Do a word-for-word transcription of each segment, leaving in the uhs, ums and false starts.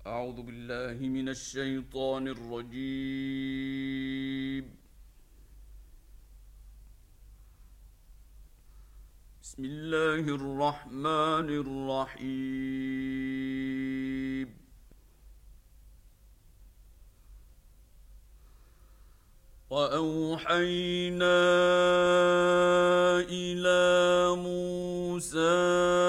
أعوذ بالله من الشيطان الرجيم. بسم الله الرحمن الرحيم. وأوحينا إلى موسى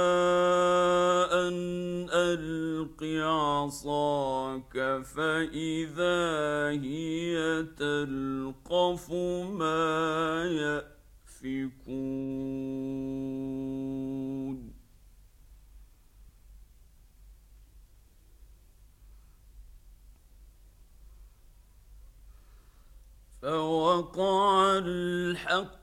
أن ألق عصاك فإذا هي تلقف ما يأفكون. فوقع الحق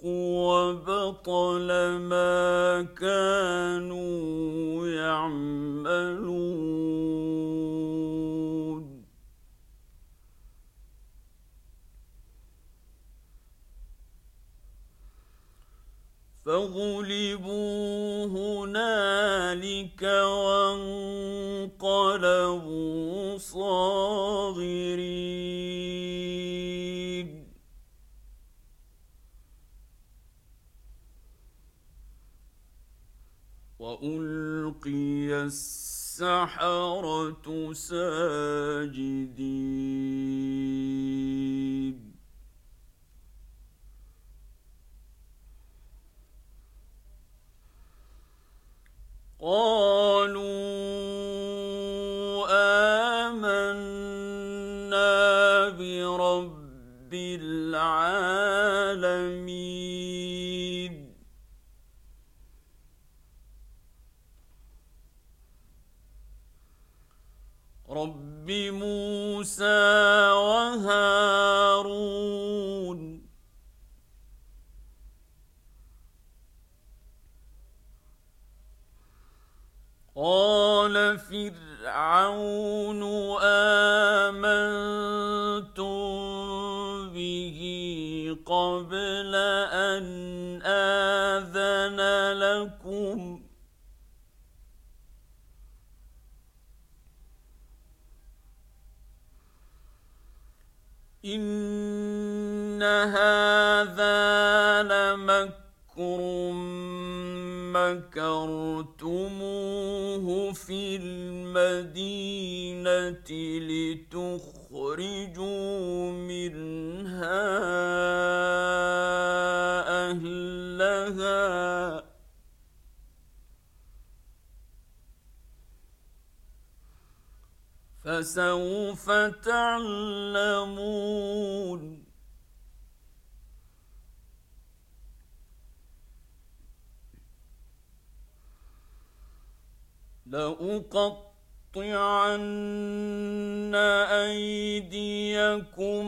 وبطل ما كانوا يعملون. فغلبوا هنالك وانقلبوا صاغرين. وألقي السحرة ساجدين. قالوا آمنا برب العالمين. رب موسى وهارون. قال فرعون آمنتم به قبل أن آذن لكم إن هذا لمكر مكرتموه في المدينة لتخرجوا منها أهلها فسوف تعلمون. لأقطعن أيديكم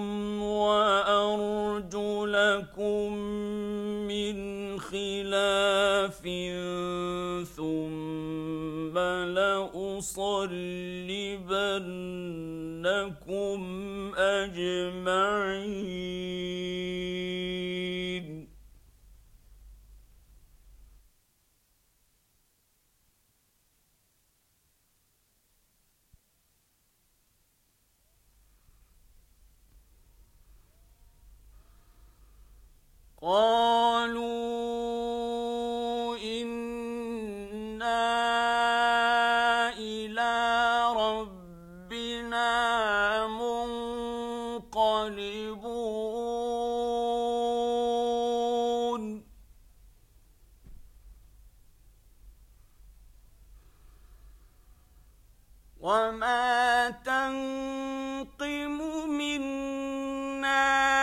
وأرجلكم من خلاف ثم لأصلبنكم أجمعين. قالوا إنا إلى ربنا منقلبون. وما تنقم منا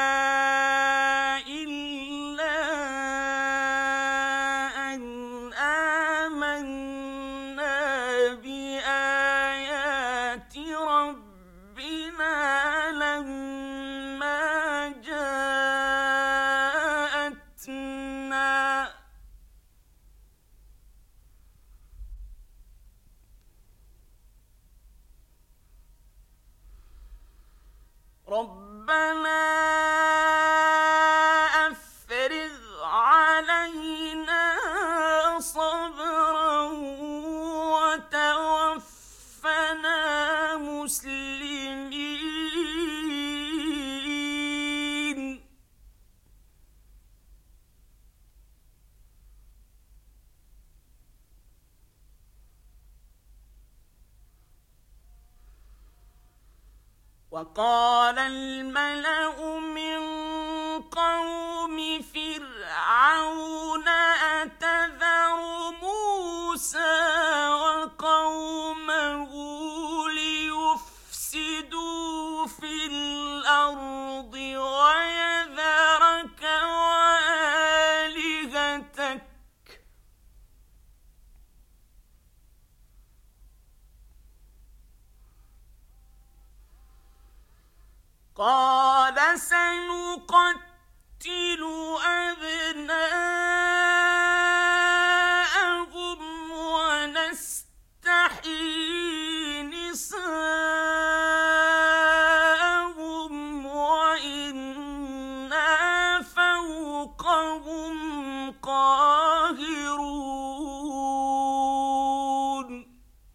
ربنا أفرغ علينا صبرا وتوفنا وقال الملأ من قوم فرعون أتذر موسى وقومه ليفسدوا في الأرض ويذرك وآلهتك قال سنقتل أبناءهم ونستحيي نساءهم وإنا فوقهم قاهرون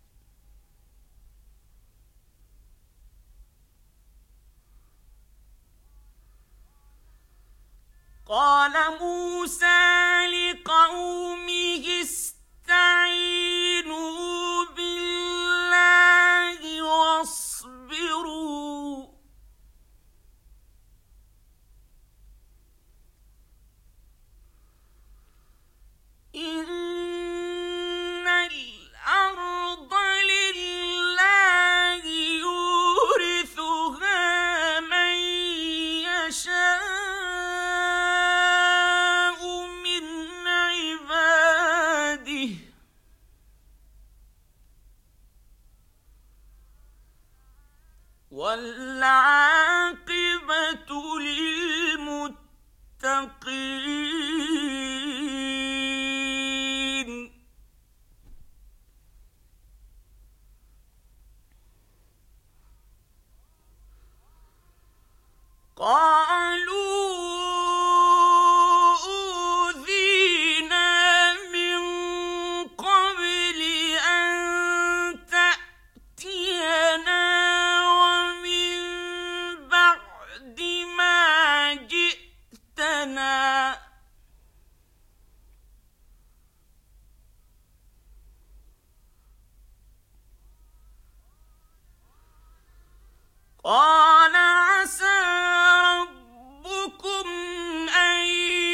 قال موسى لقومه استعينوا بالله واصبروا إن الأرض لله يورثها من يشاء والعاقبة للمتقين قالوا أوذينا من قبل أن تأتينا قال عسى ربكم أن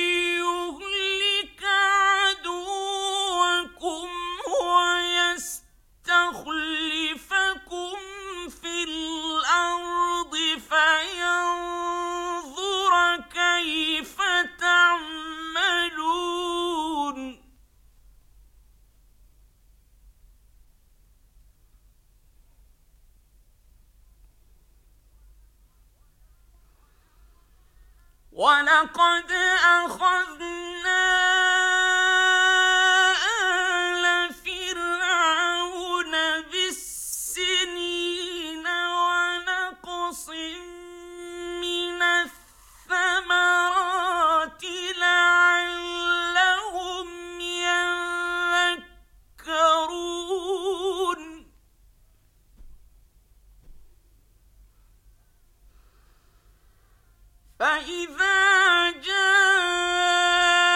يهلك عدوكم ويستخلفكم في الأرض فينظر كيف تعملون ولقد أخذنا آل فرعون بالسنين ونقص من الثمرات لعلهم يذكرون فإذا جاء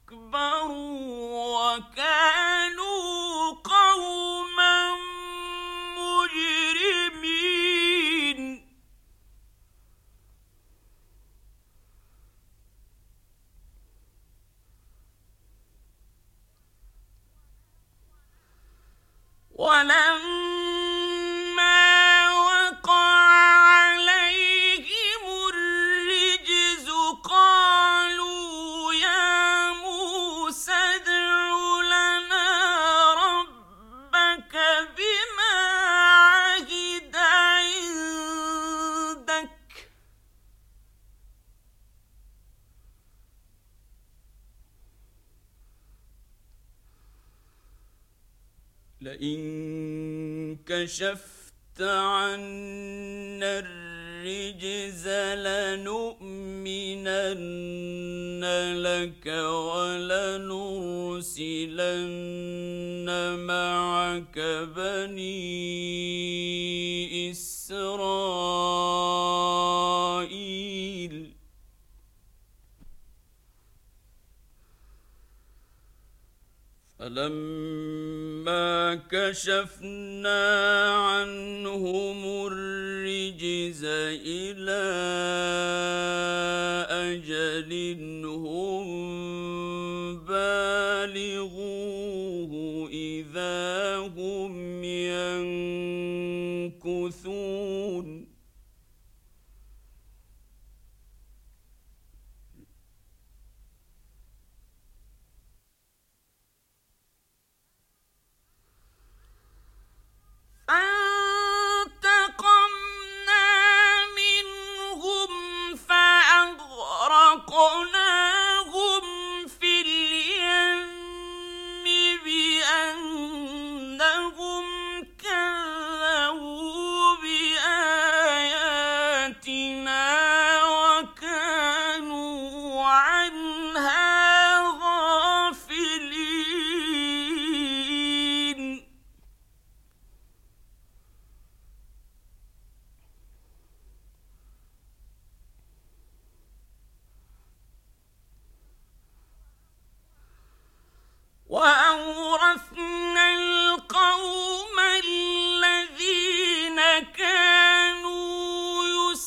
وكانوا قوما مجرمين ولما وقع عليهم الرجز قالوا يا موسى ادع لنا ربك بما عهد عندك لئن كشفت عنا الرجز لنؤمنن لك ولنرسلن معك بني إسرائيل فلما كشفنا عنهم الرجز إلى أجل هم بالغوه إذا هم ينكثون فانتقمنا منهم فأغرقناهم في اليم بأنهم كذبوا بآياتنا وكانوا عنها غافلين وأورثنا القوم الذين كانوا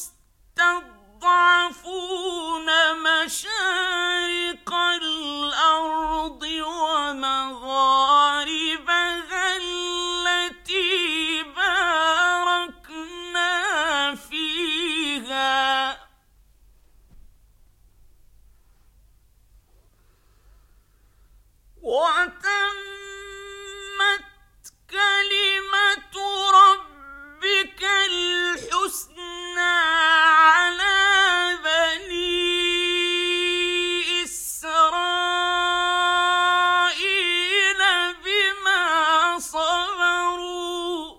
يستضعفون مشارق الأرض ومغاربها التي باركنا فيها وتمت كلمة ربك الحسنى على بني إسرائيل بما صبروا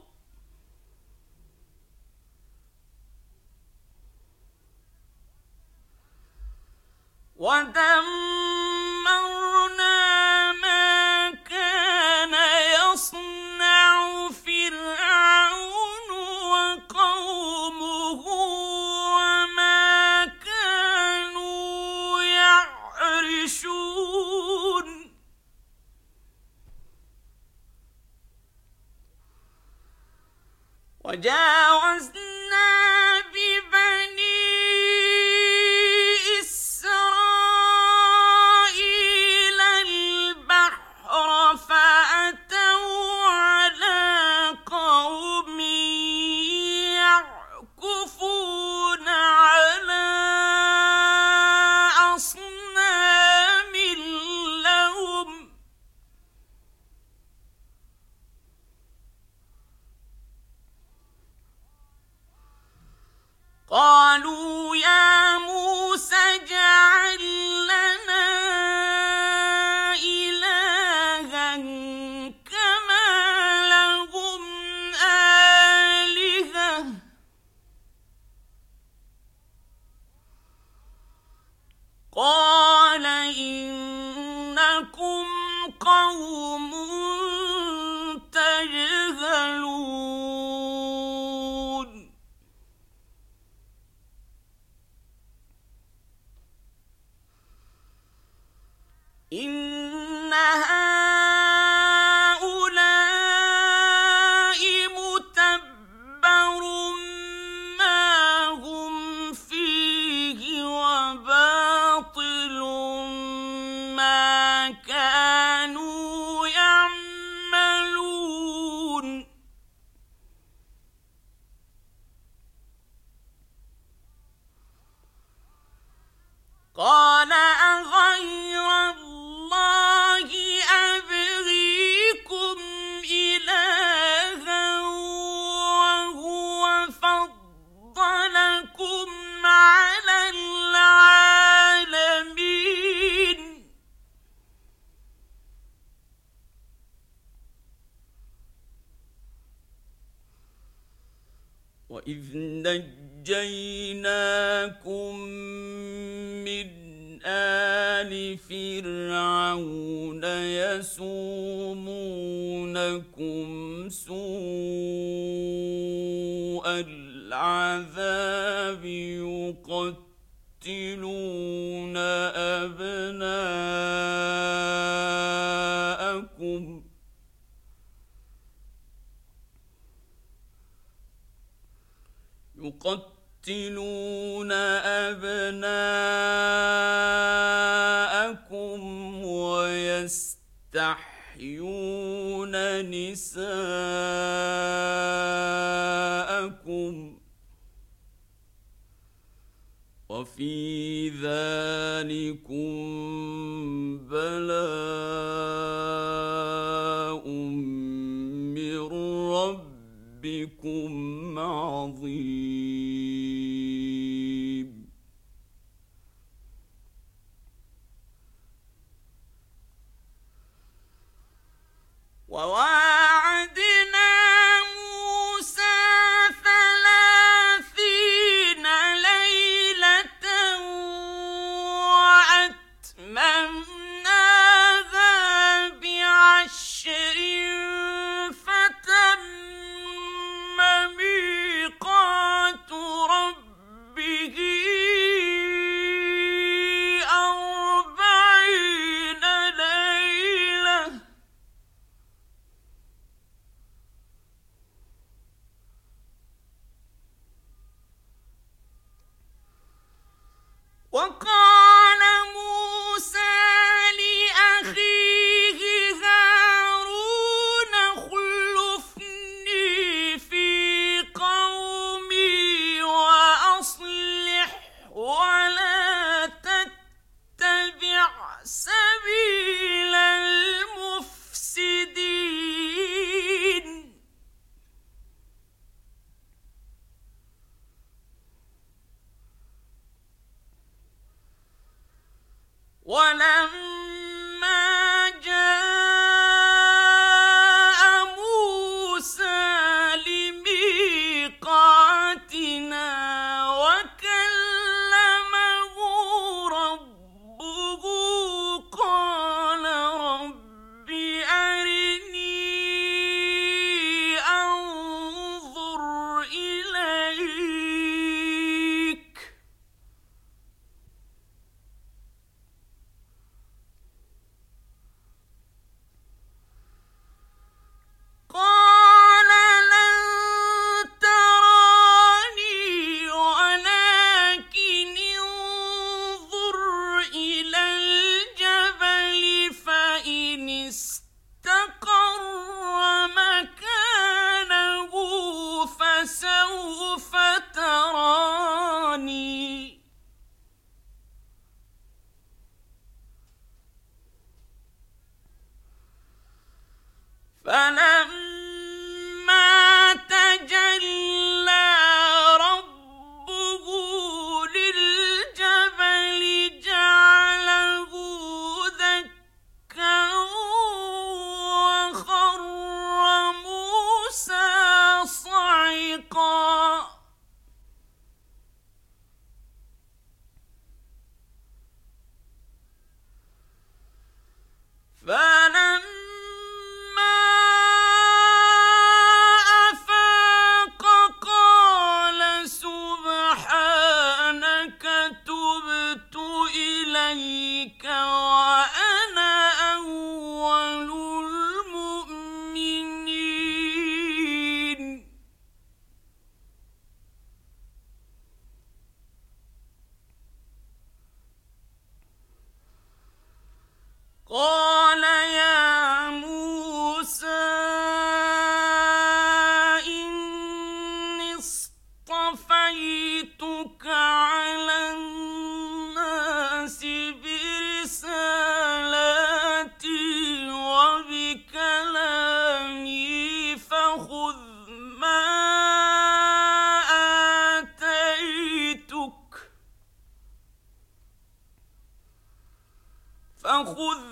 ودمرنا ما كان يصنع فرعون وقومه وما كانوا يعرشون وجاوزنا ببني إسرائيل البحر فأتوا على قوم يعكفون على أصنام لهم قالوا يا موسى اجعل لنا إلها كما لهم آلهة قال إنكم قوم تجهلون إن كانوا يعملون قال أغير الله أبغيكم إلها وهو فضلكم على العالمين وإذ نجيناكم من آل فرعون يسومونكم سوء العذاب يقتلون أبناءكم يقتلون أبناءكم ويستحيون نساءكم وفي ذلكم بلاء من ربكم عظيم وواعدنا موسى ثلاثين ليلة وأتممنا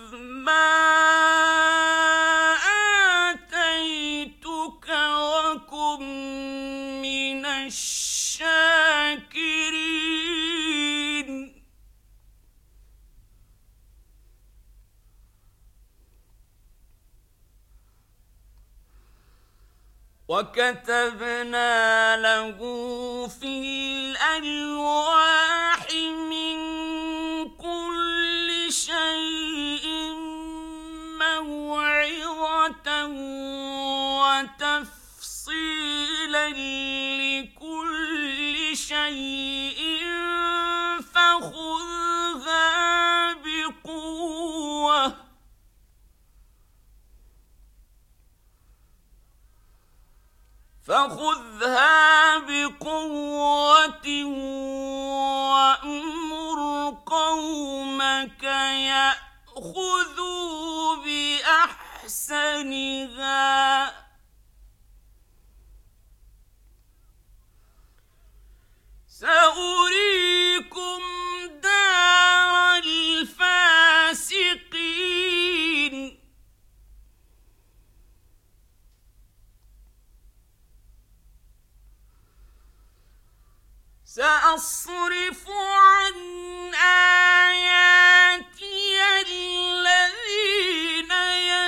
ما آتيتك وكن من الشاكرين وكتبنا له في الألواح من كل شيء موعظة وتفصيلا لكل شيء فخذها بقوة فخذها بقوة وأمر قومك يأخذوا بأحسنها سأريكم دار الفاسقين سأصرف عن آياتي الذين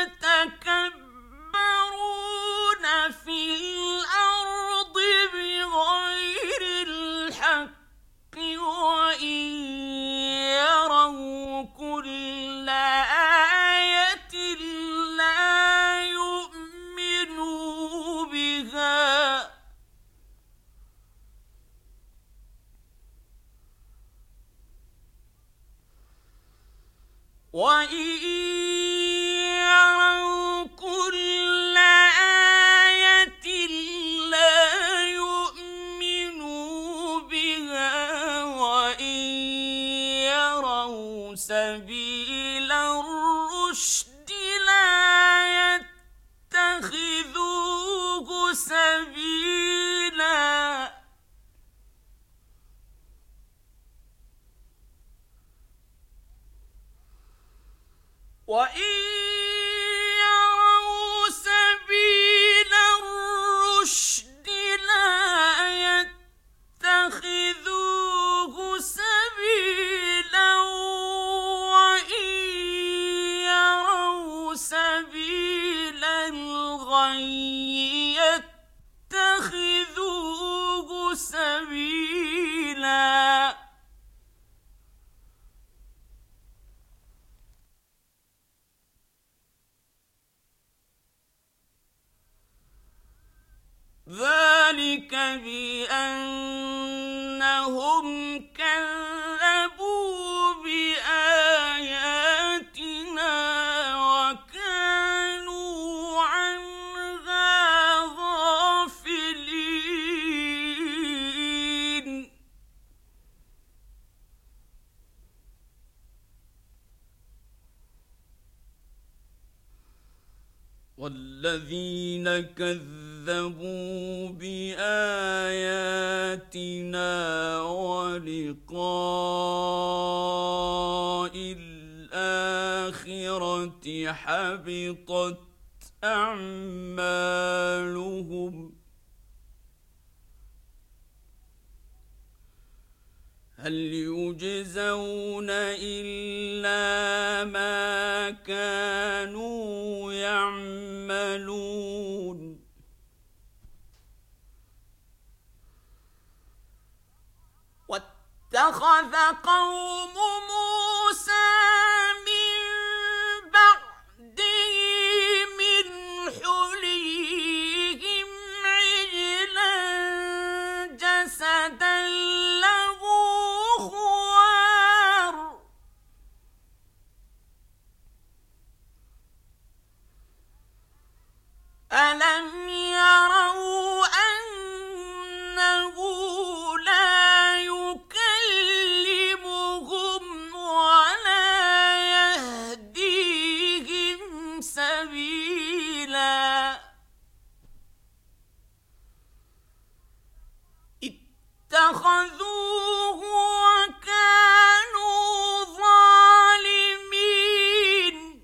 يتكبرون في الأرض بغير الحق وإن يروا كل آية لا يؤمنوا بها وَإِن يَرَوْا كُلَّ آيَةٍ لَّا يُؤْمِنُوا بِهَا وَإِن يَرَوْا سَبِيلَ الرُّشْدِ لَا يَتَّخِذُوهُ سَبِيلًا وَإِن يَرَوْا سَبِيلَ الرُّشْدِ لَا يَتَّخِذُوهُ سَبِيلًا وَإِن يَرَوْا سَبِيلَ الْغَيِّ يَتَّخِذُوهُ سَبِيلًا ذلك بأنهم كذبوا بآياتنا وكانوا عنها غافلين والذين كذبوا بآياتنا ولقاء الآخرة حبطت أعمالهم هل يجزون إلا ما كانوا يعملون واتخذ قوم موسى من بعده من حليهم عجلا جسدا له خوار ألم يروا أنه لا يكلمهم ولا يهديهم سبيلا اتخذوه وكانوا ظالمين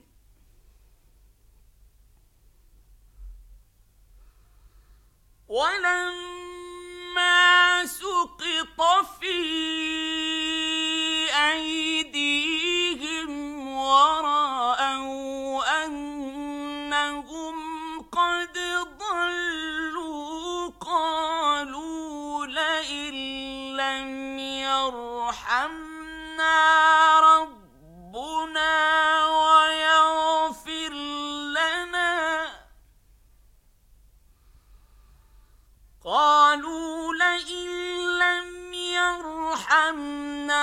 يرحمنا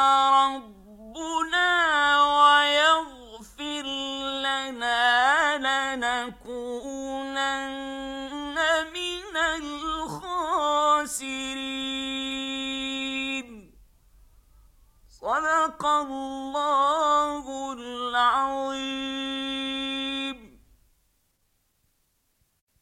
ربنا ويغفر لنا لنكونن من الخاسرين. صدق الله